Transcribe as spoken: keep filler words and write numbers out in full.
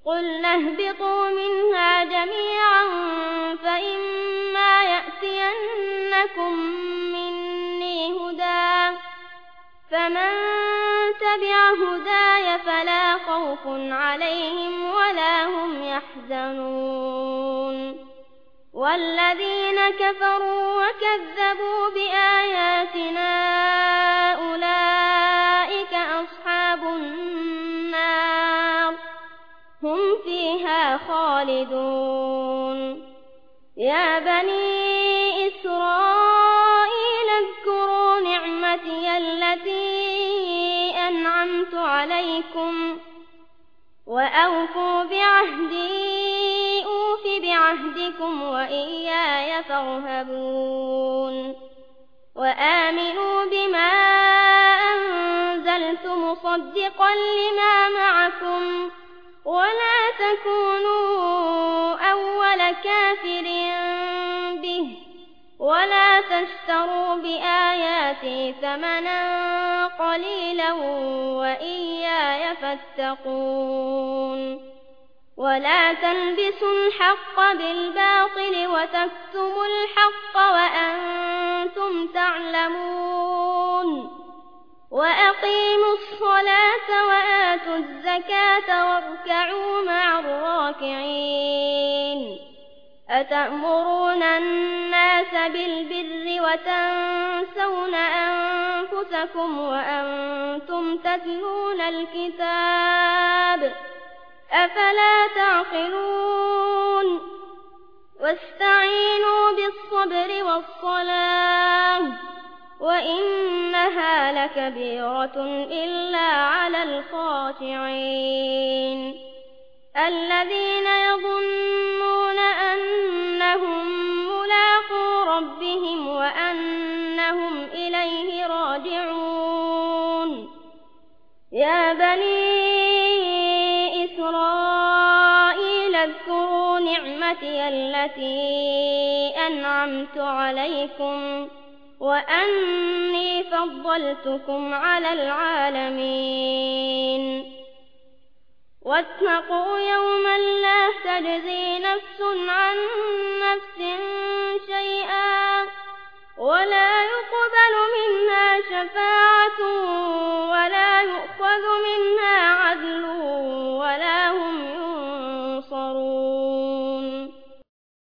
قلنا اهبطوا منها جميعا فإما يأتينكم مني هدى فمن تبع هداي فلا خوف عليهم ولا هم يحزنون والذين كفروا وكذبوا بآياتنا أولئك أصحاب النار هم فيها خالدون يا بني إسرائيل اذكروا نعمتي التي أنعمت عليكم وأوفوا بعهدي أوف بعهدكم وإياي فارهبون وآمنوا بما أنزلت مصدقا لما معكم ولا تكونوا أول كافر به ولا تشتروا بآياتي ثمنا قليلا وإياي فاتقون ولا تلبسوا الحق بالباطل وتكتموا الحق وأنتم تعلمون وأقيموا الصلاة وآتوا الزكاة واركعوا مع الراكعين أتأمرون الناس بالبر وتنسون أنفسكم وأنتم تتلون الكتاب أفلا تعقلون واستعينوا بالصبر والصلاة وإنها لكبيرة إلا على الخاشعين الذين يظنون أنهم ملاقو ربهم وأنهم إليه راجعون يا بني إسرائيل اذكروا نعمتي التي أنعمت عليكم وأني فضلتكم على العالمين واتقوا يوما لا تجزي نفس عن نفس شيئا ولا يقبل منها شفاعة